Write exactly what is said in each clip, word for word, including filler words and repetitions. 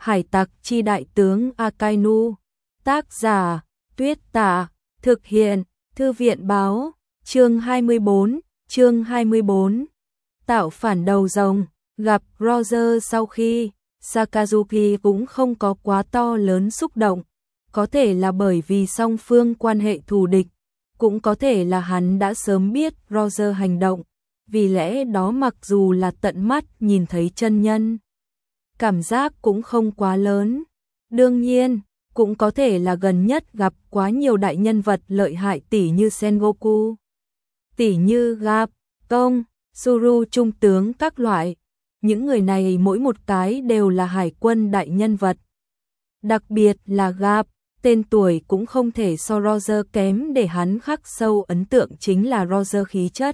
Hải tặc chi đại tướng Akainu. Tác giả, Tuyết Tả. Thực hiện, Thư viện báo. Chương hai mươi bốn, chương hai mươi bốn. Tạo phản đầu rồng. Gặp Roger sau khi Sakazuki cũng không có quá to lớn xúc động. Có thể là bởi vì song phương quan hệ thù địch, cũng có thể là hắn đã sớm biết Roger hành động, vì lẽ đó mặc dù là tận mắt nhìn thấy chân nhân, cảm giác cũng không quá lớn. Đương nhiên, cũng có thể là gần nhất gặp quá nhiều đại nhân vật lợi hại tỉ như Sengoku, tỉ như Garp, Công, Suru trung tướng các loại. Những người này mỗi một cái đều là hải quân đại nhân vật. Đặc biệt là Garp, tên tuổi cũng không thể so Roger kém, để hắn khắc sâu ấn tượng chính là Roger khí chất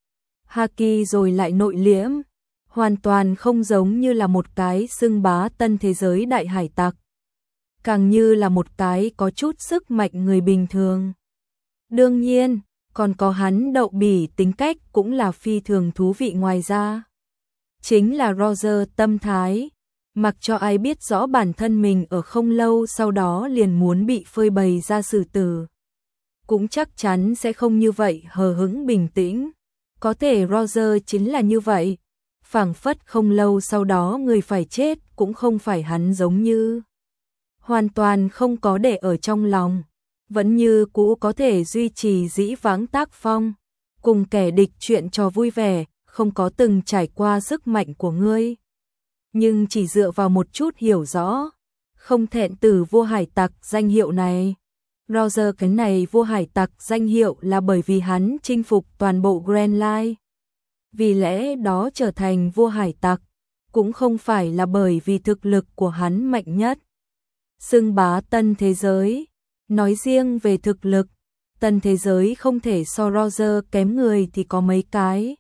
Haki rồi lại nội liễm, hoàn toàn không giống như là một cái xưng bá tân thế giới đại hải tặc, càng như là một cái có chút sức mạnh người bình thường. Đương nhiên, còn có hắn đậu bỉ tính cách cũng là phi thường thú vị. Ngoài ra, chính là Roger tâm thái, mặc cho ai biết rõ bản thân mình ở không lâu sau đó liền muốn bị phơi bày ra xử tử, cũng chắc chắn sẽ không như vậy hờ hững bình tĩnh. Có thể Roger chính là như vậy, phảng phất không lâu sau đó người phải chết cũng không phải hắn, giống như hoàn toàn không có để ở trong lòng, vẫn như cũ có thể duy trì dĩ vãng tác phong, cùng kẻ địch chuyện trò vui vẻ, không có từng trải qua sức mạnh của ngươi, nhưng chỉ dựa vào một chút hiểu rõ, không thẹn từ vua hải tặc danh hiệu này. Roger cái này vua hải tặc danh hiệu là bởi vì hắn chinh phục toàn bộ Grand Line, vì lẽ đó trở thành vua hải tặc, cũng không phải là bởi vì thực lực của hắn mạnh nhất. Xưng bá tân thế giới, nói riêng về thực lực, tân thế giới không thể so Roger kém người thì có mấy cái.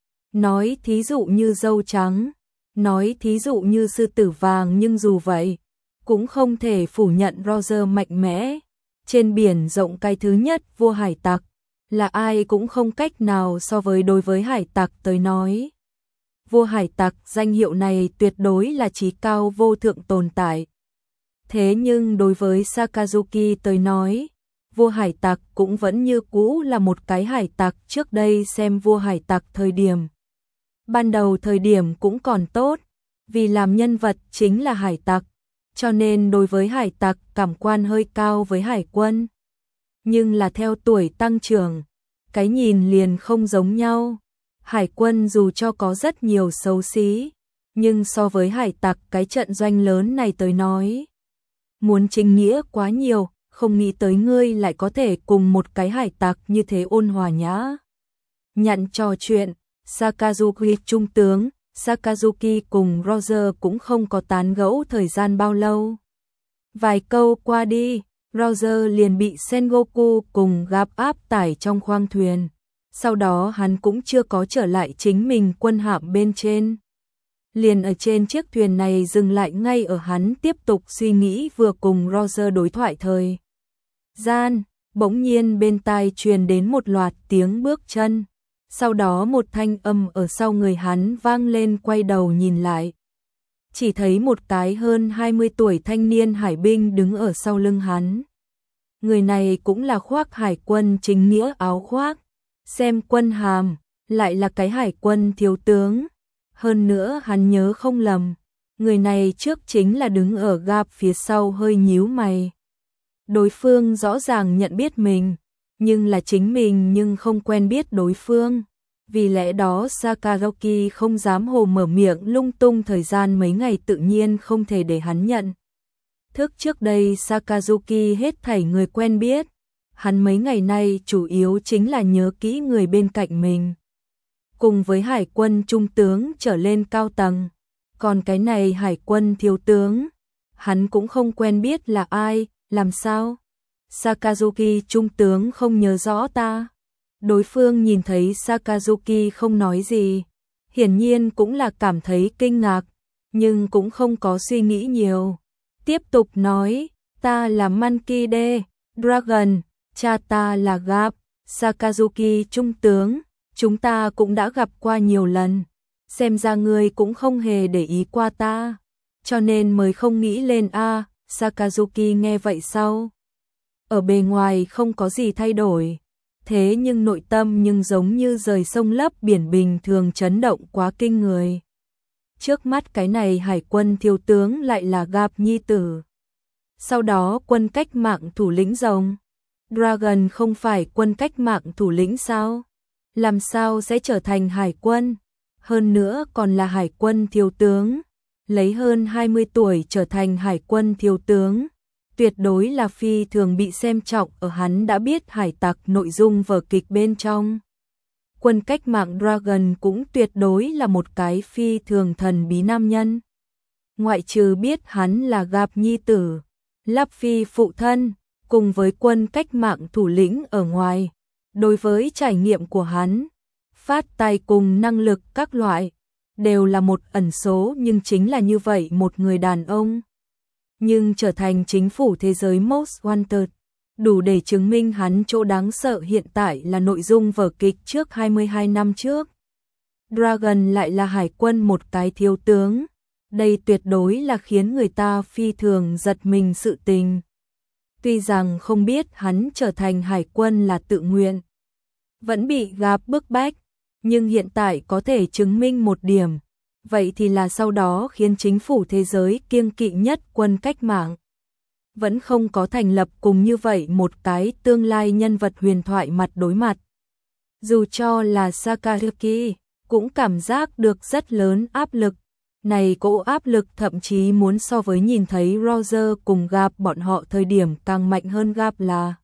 Nói thí dụ như dâu trắng, nói thí dụ như sư tử vàng, nhưng dù vậy, cũng không thể phủ nhận Roger mạnh mẽ. Trên biển rộng cái thứ nhất vua hải tặc, là ai cũng không cách nào so với. Đối với hải tặc tới nói, vua hải tặc danh hiệu này tuyệt đối là chí cao vô thượng tồn tại. Thế nhưng đối với Sakazuki tới nói, vua hải tặc cũng vẫn như cũ là một cái hải tặc. Trước đây xem vua hải tặc thời điểm ban đầu thời điểm cũng còn tốt, vì làm nhân vật chính là hải tặc, cho nên đối với hải tặc cảm quan hơi cao với hải quân. Nhưng là theo tuổi tăng trưởng, cái nhìn liền không giống nhau. Hải quân dù cho có rất nhiều xấu xí, nhưng so với hải tặc cái trận doanh lớn này tới nói, muốn chính nghĩa quá nhiều. Không nghĩ tới ngươi lại có thể cùng một cái hải tặc như thế ôn hòa nhã nhặn trò chuyện. Sakazuki trung tướng, Sakazuki cùng Roger cũng không có tán gẫu thời gian bao lâu. Vài câu qua đi, Roger liền bị Sengoku cùng Garp áp tải trong khoang thuyền. Sau đó hắn cũng chưa có trở lại chính mình quân hạm bên trên. Liền ở trên chiếc thuyền này dừng lại ngay ở hắn tiếp tục suy nghĩ vừa cùng Roger đối thoại thời gian, bỗng nhiên bên tai truyền đến một loạt tiếng bước chân. Sau đó một thanh âm ở sau người hắn vang lên, quay đầu nhìn lại, chỉ thấy một cái hơn hai mươi tuổi thanh niên hải binh đứng ở sau lưng hắn. Người này cũng là khoác hải quân chính nghĩa áo khoác, xem quân hàm, lại là cái hải quân thiếu tướng. Hơn nữa hắn nhớ không lầm, người này trước chính là đứng ở Garp phía sau, hơi nhíu mày. Đối phương rõ ràng nhận biết mình, nhưng là chính mình nhưng không quen biết đối phương. Vì lẽ đó Sakazuki không dám hồ mở miệng lung tung, thời gian mấy ngày tự nhiên không thể để hắn nhận thức. Trước đây Sakazuki hết thảy người quen biết, hắn mấy ngày nay chủ yếu chính là nhớ kỹ người bên cạnh mình, cùng với hải quân trung tướng trở lên cao tầng. Còn cái này hải quân thiếu tướng, hắn cũng không quen biết là ai. Làm sao? Sakazuki trung tướng không nhớ rõ ta? Đối phương nhìn thấy Sakazuki không nói gì, hiển nhiên cũng là cảm thấy kinh ngạc, nhưng cũng không có suy nghĩ nhiều. Tiếp tục nói, ta là Monkey D. Dragon, cha ta là Garp. Sakazuki trung tướng, chúng ta cũng đã gặp qua nhiều lần, xem ra ngươi cũng không hề để ý qua ta. cho nên mới không nghĩ lên a. Sakazuki nghe vậy sau. Ở bề ngoài không có gì thay đổi, thế nhưng nội tâm nhưng giống như rời sông lấp biển bình thường chấn động quá kinh người. Trước mắt cái này hải quân thiếu tướng lại là Gap nhi tử. Sau đó quân cách mạng thủ lĩnh rồng. Dragon không phải quân cách mạng thủ lĩnh sao? Làm sao sẽ trở thành hải quân? Hơn nữa còn là hải quân thiếu tướng. Lấy hơn hai mươi tuổi trở thành hải quân thiếu tướng. Tuyệt đối là phi thường bị xem trọng ở hắn đã biết hải tặc nội dung vở kịch bên trong. Quân cách mạng Dragon cũng tuyệt đối là một cái phi thường thần bí nam nhân. Ngoại trừ biết hắn là Gap nhi tử, Lắp Phi phụ thân, cùng với quân cách mạng thủ lĩnh ở ngoài, đối với trải nghiệm của hắn, phát tài cùng năng lực các loại, đều là một ẩn số nhưng chính là như vậy một người đàn ông. Nhưng trở thành chính phủ thế giới Most Wanted, đủ để chứng minh hắn chỗ đáng sợ hiện tại là nội dung vở kịch trước hai mươi hai năm trước. Dragon lại là hải quân một cái thiếu tướng, đây tuyệt đối là khiến người ta phi thường giật mình sự tình. Tuy rằng không biết hắn trở thành hải quân là tự nguyện, vẫn bị Gap bức bách, nhưng hiện tại có thể chứng minh một điểm, vậy thì là sau đó khiến chính phủ thế giới kiêng kỵ nhất quân cách mạng. Vẫn không có thành lập cùng như vậy một cái tương lai nhân vật huyền thoại mặt đối mặt. Dù cho là Sakazuki, cũng cảm giác được rất lớn áp lực. Này cỗ áp lực thậm chí muốn so với nhìn thấy Roger cùng Gap bọn họ thời điểm càng mạnh hơn. Gap là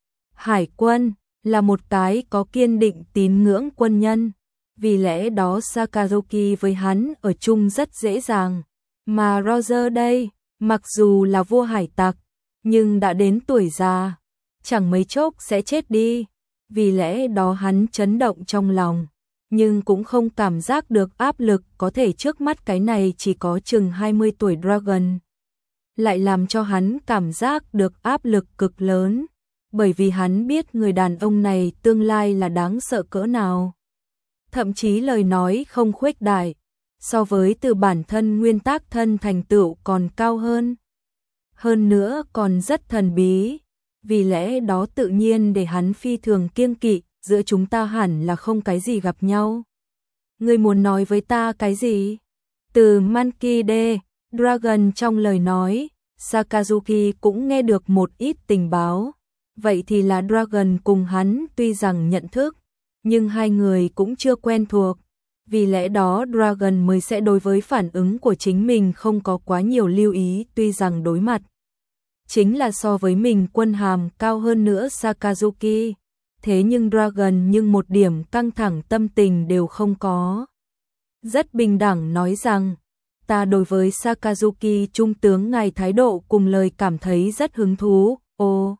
hải quân, là một cái có kiên định tín ngưỡng quân nhân. Vì lẽ đó Sakazuki với hắn ở chung rất dễ dàng. Mà Roger đây, mặc dù là vua hải tặc, nhưng đã đến tuổi già, chẳng mấy chốc sẽ chết đi. Vì lẽ đó hắn chấn động trong lòng, nhưng cũng không cảm giác được áp lực. Có thể trước mắt cái này chỉ có chừng hai mươi tuổi Dragon lại làm cho hắn cảm giác được áp lực cực lớn, bởi vì hắn biết người đàn ông này tương lai là đáng sợ cỡ nào. Thậm chí lời nói không khuếch đại, so với từ bản thân nguyên tắc thân thành tựu còn cao hơn. Hơn nữa còn rất thần bí, vì lẽ đó tự nhiên để hắn phi thường kiêng kỵ. Giữa chúng ta hẳn là không cái gì gặp nhau. Ngươi muốn nói với ta cái gì? Từ Monkey D. Dragon trong lời nói, Sakazuki cũng nghe được một ít tình báo. Vậy thì là Dragon cùng hắn tuy rằng nhận thức, nhưng hai người cũng chưa quen thuộc. Vì lẽ đó Dragon mới sẽ đối với phản ứng của chính mình không có quá nhiều lưu ý. Tuy rằng đối mặt chính là so với mình quân hàm cao hơn nữa Sakazuki, thế nhưng Dragon nhưng một điểm căng thẳng tâm tình đều không có. Rất bình đẳng nói rằng, ta đối với Sakazuki trung tướng ngài thái độ cùng lời cảm thấy rất hứng thú. Ồ,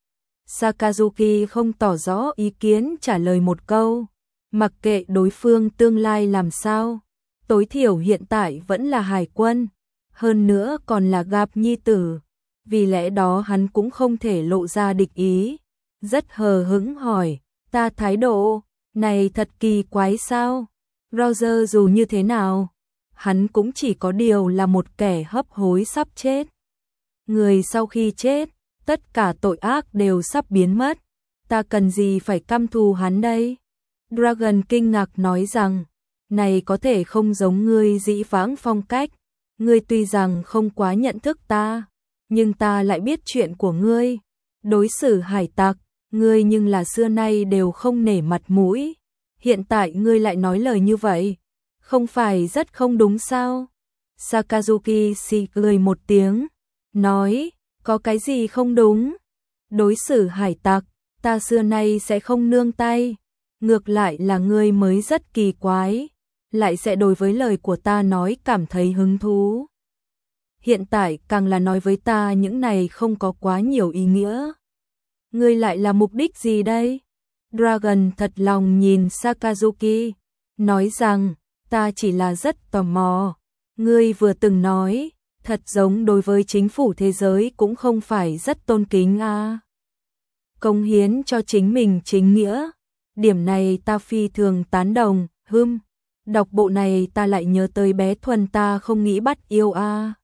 Sakazuki không tỏ rõ ý kiến trả lời một câu, mặc kệ đối phương tương lai làm sao, tối thiểu hiện tại vẫn là hải quân, hơn nữa còn là Gap nhi tử, vì lẽ đó hắn cũng không thể lộ ra địch ý. Rất hờ hững hỏi, ta thái độ này thật kỳ quái sao? Roger dù như thế nào, hắn cũng chỉ có điều là một kẻ hấp hối sắp chết. Người sau khi chết, tất cả tội ác đều sắp biến mất, ta cần gì phải căm thù hắn đây? Dragon kinh ngạc nói rằng, này có thể không giống ngươi dĩ vãng phong cách, ngươi tuy rằng không quá nhận thức ta, nhưng ta lại biết chuyện của ngươi, đối xử hải tặc, ngươi nhưng là xưa nay đều không nể mặt mũi, hiện tại ngươi lại nói lời như vậy, không phải rất không đúng sao? Sakazuki xì cười một tiếng, nói, có cái gì không đúng? Đối xử hải tặc, ta xưa nay sẽ không nương tay, ngược lại là ngươi mới rất kỳ quái, lại sẽ đối với lời của ta nói cảm thấy hứng thú. Hiện tại càng là nói với ta những này không có quá nhiều ý nghĩa. Ngươi lại là mục đích gì đây? Dragon thật lòng nhìn Sakazuki, nói rằng, ta chỉ là rất tò mò. Ngươi vừa từng nói, thật giống đối với chính phủ thế giới cũng không phải rất tôn kính à. Cống hiến cho chính mình chính nghĩa. Điểm này ta phi thường tán đồng, hừm. Đọc bộ này ta lại nhớ tới bé Thuần ta không nghĩ bắt yêu à.